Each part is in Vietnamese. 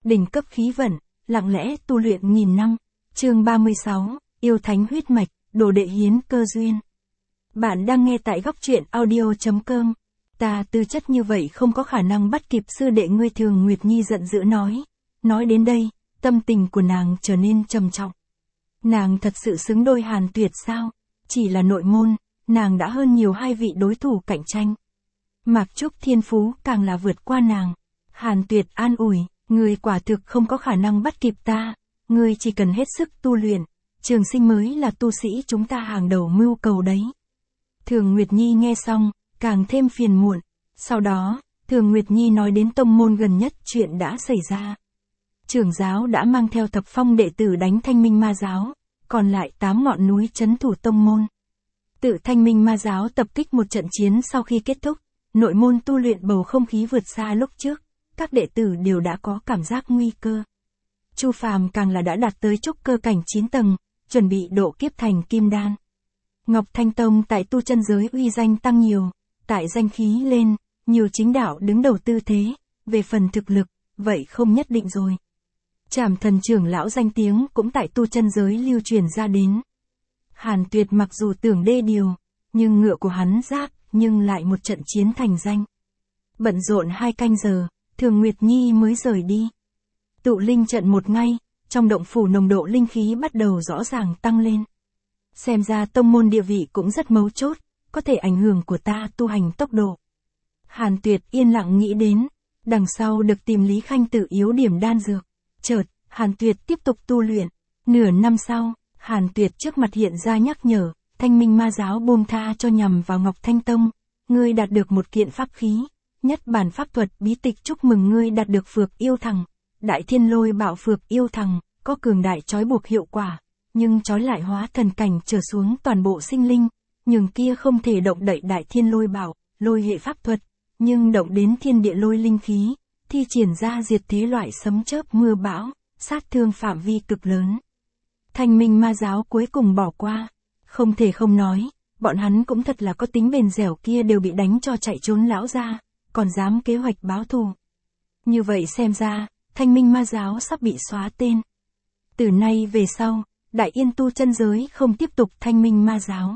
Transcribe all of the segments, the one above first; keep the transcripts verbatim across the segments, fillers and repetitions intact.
đỉnh cấp khí vận, lặng lẽ tu luyện nghìn năm. Chương ba mươi sáu, yêu thánh huyết mạch, đồ đệ hiến cơ duyên. Bạn đang nghe tại góc truyện audio chấm com. Ta tư chất như vậy không có khả năng bắt kịp sư đệ ngươi, Thường Nguyệt Nhi giận dữ nói. Nói đến đây, tâm tình của nàng trở nên trầm trọng. Nàng thật sự xứng đôi Hàn Tuyệt sao? Chỉ là nội môn, nàng đã hơn nhiều hai vị đối thủ cạnh tranh. Mạc Trúc thiên phú càng là vượt qua nàng. Hàn Tuyệt an ủi, ngươi quả thực không có khả năng bắt kịp ta, ngươi chỉ cần hết sức tu luyện, Trường Sinh mới là tu sĩ chúng ta hàng đầu mưu cầu đấy. Thường Nguyệt Nhi nghe xong, càng thêm phiền muộn. Sau đó, Thường Nguyệt Nhi nói đến tông môn gần nhất chuyện đã xảy ra. Trưởng giáo đã mang theo thập phong đệ tử đánh Thanh Minh Ma giáo, còn lại tám ngọn núi trấn thủ tông môn. Tự Thanh Minh Ma giáo tập kích một trận chiến sau khi kết thúc, nội môn tu luyện bầu không khí vượt xa lúc trước, các đệ tử đều đã có cảm giác nguy cơ. Chu Phàm càng là đã đạt tới trúc cơ cảnh chín tầng, chuẩn bị độ kiếp thành kim đan. Ngọc Thanh Tông tại tu chân giới uy danh tăng nhiều, tại danh khí lên, nhiều chính đạo đứng đầu tư thế, về phần thực lực, vậy không nhất định rồi. Trảm Thần trưởng lão danh tiếng cũng tại tu chân giới lưu truyền ra đến. Hàn Tuyệt mặc dù tưởng đê điều, nhưng ngựa của hắn rác, nhưng lại một trận chiến thành danh. Bận rộn hai canh giờ, Thường Nguyệt Nhi mới rời đi. Tụ linh trận một ngày, trong động phủ nồng độ linh khí bắt đầu rõ ràng tăng lên. Xem ra tông môn địa vị cũng rất mấu chốt, có thể ảnh hưởng của ta tu hành tốc độ. Hàn Tuyệt yên lặng nghĩ đến, đằng sau được tìm Lý Khanh tự yếu điểm đan dược. Chợt, Hàn Tuyệt tiếp tục tu luyện. Nửa năm sau, Hàn Tuyệt trước mặt hiện ra nhắc nhở, Thanh Minh Ma giáo buông tha cho nhằm vào Ngọc Thanh Tông. Ngươi đạt được một kiện pháp khí, nhất bản pháp thuật bí tịch, chúc mừng ngươi đạt được Phược Yêu Thằng. Đại Thiên Lôi Bảo Phược Yêu Thằng, có cường đại trói buộc hiệu quả, nhưng trói lại hóa thần cảnh trở xuống toàn bộ sinh linh, nhưng kia không thể động đậy Đại Thiên Lôi Bảo, lôi hệ pháp thuật, nhưng động đến thiên địa lôi linh khí, thi triển ra diệt thế loại sấm chớp mưa bão, sát thương phạm vi cực lớn. Thanh Minh Ma giáo cuối cùng bỏ qua, không thể không nói, bọn hắn cũng thật là có tính bền dẻo, kia đều bị đánh cho chạy trốn lão ra, còn dám kế hoạch báo thù. Như vậy xem ra, Thanh Minh Ma giáo sắp bị xóa tên. Từ nay về sau, Đại Yên tu chân giới không tiếp tục Thanh Minh Ma giáo.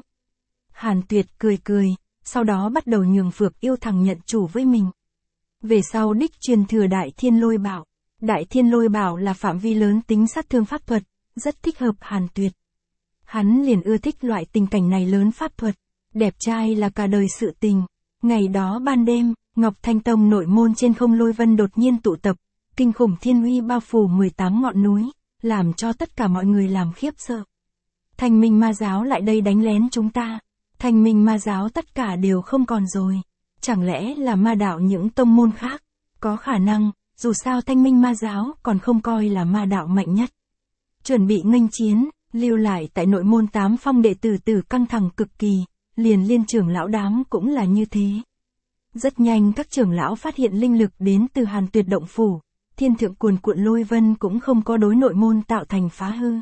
Hàn Tuyệt cười cười, sau đó bắt đầu nhường Phược Yêu Thằng nhận chủ với mình. Về sau đích truyền thừa Đại Thiên Lôi Bảo. Đại Thiên Lôi Bảo là phạm vi lớn tính sát thương pháp thuật, rất thích hợp Hàn Tuyệt. Hắn liền ưa thích loại tình cảnh này lớn pháp thuật, đẹp trai là cả đời sự tình. Ngày đó ban đêm, Ngọc Thanh Tông nội môn trên không lôi vân đột nhiên tụ tập, kinh khủng thiên uy bao phủ mười tám ngọn núi, làm cho tất cả mọi người làm khiếp sợ. Thanh Minh Ma giáo lại đây đánh lén chúng ta. Thanh Minh Ma giáo tất cả đều không còn rồi. Chẳng lẽ là ma đạo những tông môn khác? Có khả năng, dù sao Thanh Minh Ma giáo còn không coi là ma đạo mạnh nhất. Chuẩn bị nghênh chiến, lưu lại tại nội môn tám phong đệ tử tử căng thẳng cực kỳ, liền liên trưởng lão đám cũng là như thế. Rất nhanh các trưởng lão phát hiện linh lực đến từ Hàn Tuyệt động phủ, thiên thượng cuồn cuộn lôi vân cũng không có đối nội môn tạo thành phá hư.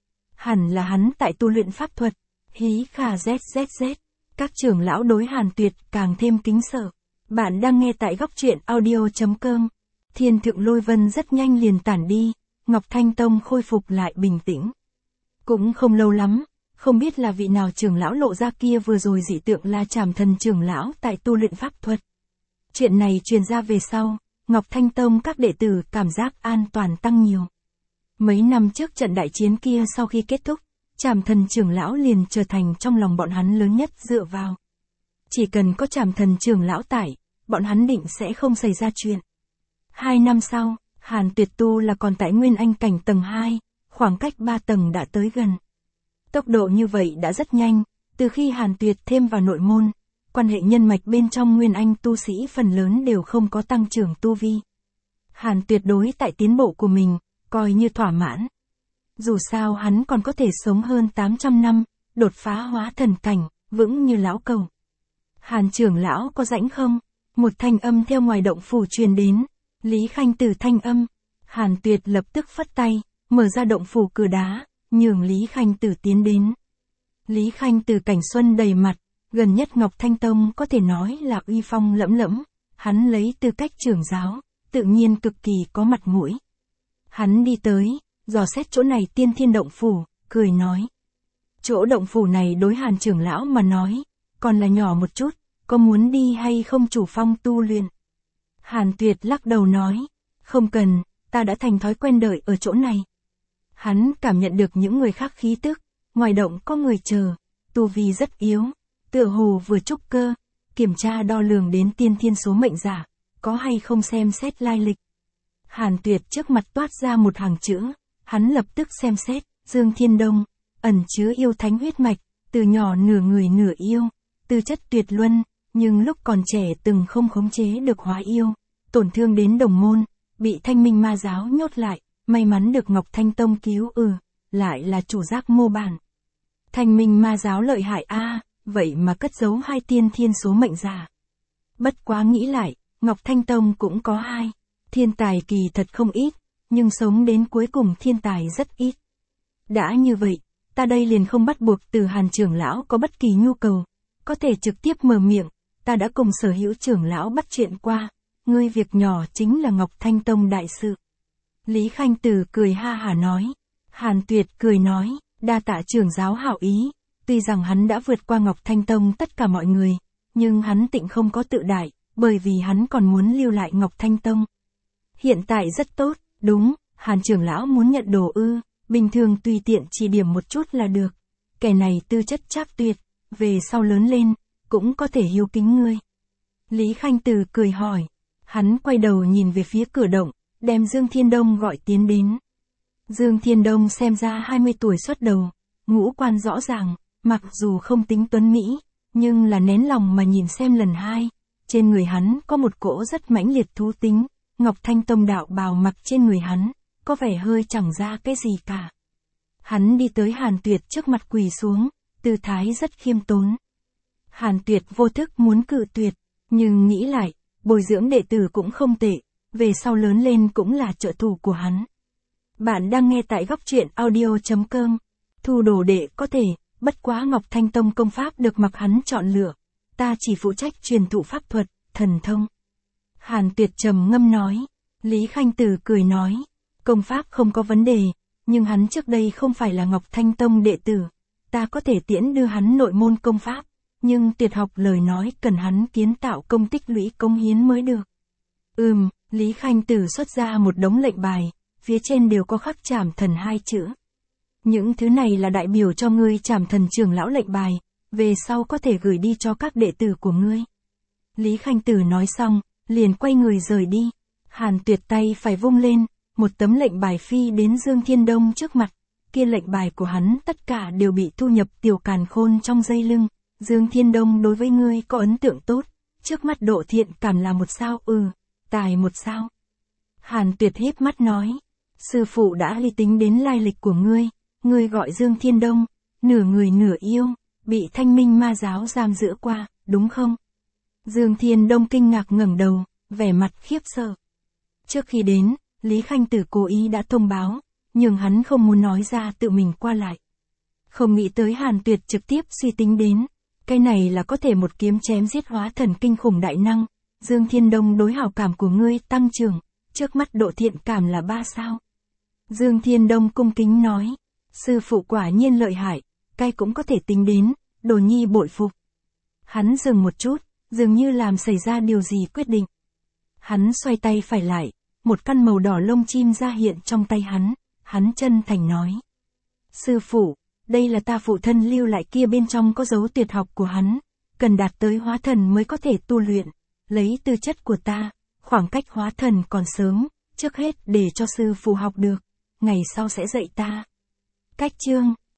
Hẳn là hắn tại tu luyện pháp thuật, hí khà zzz, các trưởng lão đối Hàn Tuyệt càng thêm kính sợ. Bạn đang nghe tại góc truyện audio chấm com. Thiên thượng lôi vân rất nhanh liền tản đi, Ngọc Thanh Tông khôi phục lại bình tĩnh. Cũng không lâu lắm, không biết là vị nào trưởng lão lộ ra kia vừa rồi dị tượng là Trảm Thần trưởng lão tại tu luyện pháp thuật. Chuyện này truyền ra về sau, Ngọc Thanh Tông các đệ tử cảm giác an toàn tăng nhiều. Mấy năm trước trận đại chiến kia sau khi kết thúc, Trảm Thần trưởng lão liền trở thành trong lòng bọn hắn lớn nhất dựa vào. Chỉ cần có Trảm Thần trưởng lão tại, bọn hắn định sẽ không xảy ra chuyện. Hai năm sau, Hàn Tuyệt tu là còn tại Nguyên Anh cảnh tầng hai, khoảng cách ba tầng đã tới gần. Tốc độ như vậy đã rất nhanh, từ khi Hàn Tuyệt thêm vào nội môn, quan hệ nhân mạch bên trong Nguyên Anh tu sĩ phần lớn đều không có tăng trưởng tu vi. Hàn Tuyệt đối tại tiến bộ của mình, coi như thỏa mãn. Dù sao hắn còn có thể sống hơn tám trăm năm, đột phá hóa thần cảnh, vững như lão cầu. Hàn trưởng lão có rãnh không? Một thanh âm theo ngoài động phủ truyền đến. Lý Khanh Tử thanh âm. Hàn Tuyệt lập tức phất tay, mở ra động phủ cửa đá, nhường Lý Khanh Tử tiến đến. Lý Khanh Tử cảnh xuân đầy mặt, gần nhất Ngọc Thanh Tông có thể nói là uy phong lẫm lẫm, hắn lấy tư cách trưởng giáo, tự nhiên cực kỳ có mặt mũi. Hắn đi tới, dò xét chỗ này tiên thiên động phủ, cười nói. Chỗ động phủ này đối Hàn trưởng lão mà nói, còn là nhỏ một chút, có muốn đi hay không chủ phong tu luyện? Hàn Tuyệt lắc đầu nói, không cần, ta đã thành thói quen đợi ở chỗ này. Hắn cảm nhận được những người khác khí tức, ngoài động có người chờ, tu vi rất yếu, tựa hồ vừa trúc cơ, kiểm tra đo lường đến tiên thiên số mệnh giả, có hay không xem xét lai lịch. Hàn Tuyệt trước mặt toát ra một hàng chữ, hắn lập tức xem xét, Dương Thiên Đông, ẩn chứa yêu thánh huyết mạch, từ nhỏ nửa người nửa yêu, tư chất tuyệt luân, nhưng lúc còn trẻ từng không khống chế được hóa yêu, tổn thương đến đồng môn, bị Thanh Minh Ma giáo nhốt lại, may mắn được Ngọc Thanh Tông cứu ừ, lại là chủ giác mô bản. Thanh Minh Ma giáo lợi hại a, vậy mà cất giấu hai tiên thiên số mệnh giả. Bất quá nghĩ lại, Ngọc Thanh Tông cũng có hai, thiên tài kỳ thật không ít, nhưng sống đến cuối cùng thiên tài rất ít. Đã như vậy, ta đây liền không bắt buộc từ Hàn trưởng lão có bất kỳ nhu cầu, có thể trực tiếp mở miệng, ta đã cùng sở hữu trưởng lão bắt chuyện qua, ngươi việc nhỏ chính là Ngọc Thanh Tông đại sự. Lý Khanh Tử cười ha hả nói, Hàn Tuyệt cười nói, đa tạ trưởng giáo hảo ý, tuy rằng hắn đã vượt qua Ngọc Thanh Tông tất cả mọi người, nhưng hắn tịnh không có tự đại, bởi vì hắn còn muốn lưu lại Ngọc Thanh Tông. Hiện tại rất tốt, đúng, Hàn trưởng lão muốn nhận đồ ư, bình thường tùy tiện chỉ điểm một chút là được, kẻ này tư chất trác tuyệt, về sau lớn lên, cũng có thể hiếu kính ngươi. Lý Khanh Tử cười hỏi, hắn quay đầu nhìn về phía cửa động, đem Dương Thiên Đông gọi tiến đến. Dương Thiên Đông xem ra hai mươi tuổi xuất đầu, ngũ quan rõ ràng, mặc dù không tính tuấn mỹ, nhưng là nén lòng mà nhìn xem lần hai, trên người hắn có một cỗ rất mãnh liệt thú tính, Ngọc Thanh Tông đạo bào mặc trên người hắn, có vẻ hơi chẳng ra cái gì cả. Hắn đi tới Hàn Tuyệt trước mặt quỳ xuống, tư thái rất khiêm tốn. Hàn Tuyệt vô thức muốn cự tuyệt, nhưng nghĩ lại, bồi dưỡng đệ tử cũng không tệ, về sau lớn lên cũng là trợ thủ của hắn. Bạn đang nghe tại góc truyện audio chấm com, thu đồ đệ có thể, bất quá Ngọc Thanh Tông công pháp được mặc hắn chọn lựa, ta chỉ phụ trách truyền thụ pháp thuật, thần thông. Hàn Tuyệt trầm ngâm nói, Lý Khanh Tử cười nói, công pháp không có vấn đề, nhưng hắn trước đây không phải là Ngọc Thanh Tông đệ tử, ta có thể tiễn đưa hắn nội môn công pháp, nhưng tuyệt học lời nói cần hắn kiến tạo công tích lũy công hiến mới được. Ừm, Lý Khanh Tử xuất ra một đống lệnh bài, phía trên đều có khắc Trảm Thần hai chữ. Những thứ này là đại biểu cho ngươi Trảm Thần trưởng lão lệnh bài, về sau có thể gửi đi cho các đệ tử của ngươi. Lý Khanh Tử nói xong, liền quay người rời đi. Hàn Tuyệt tay phải vung lên, một tấm lệnh bài phi đến Dương Thiên Đông trước mặt, kia lệnh bài của hắn tất cả đều bị thu nhập tiểu càn khôn trong dây lưng. Dương Thiên Đông đối với ngươi có ấn tượng tốt, trước mắt độ thiện cảm là một sao ừ, tài một sao. Hàn Tuyệt híp mắt nói, sư phụ đã lý tính đến lai lịch của ngươi, ngươi gọi Dương Thiên Đông, nửa người nửa yêu, bị Thanh Minh Ma giáo giam giữ qua, đúng không? Dương Thiên Đông kinh ngạc ngẩng đầu, vẻ mặt khiếp sợ. Trước khi đến, Lý Khanh Tử cố ý đã thông báo, nhưng hắn không muốn nói ra tự mình qua lại. Không nghĩ tới Hàn Tuyệt trực tiếp suy tính đến, cái này là có thể một kiếm chém giết hóa thần kinh khủng đại năng. Dương Thiên Đông đối hảo cảm của ngươi tăng trưởng, trước mắt độ thiện cảm là ba sao. Dương Thiên Đông cung kính nói, sư phụ quả nhiên lợi hại, cái cũng có thể tính đến, đồ nhi bội phục. Hắn dừng một chút, dường như làm xảy ra điều gì quyết định. Hắn xoay tay phải lại, một căn màu đỏ lông chim ra hiện trong tay hắn, hắn chân thành nói. Sư phụ, đây là ta phụ thân lưu lại kia bên trong có dấu tuyệt học của hắn, cần đạt tới hóa thần mới có thể tu luyện, lấy tư chất của ta, khoảng cách hóa thần còn sớm, trước hết để cho sư phụ học được, ngày sau sẽ dạy ta. Cách chương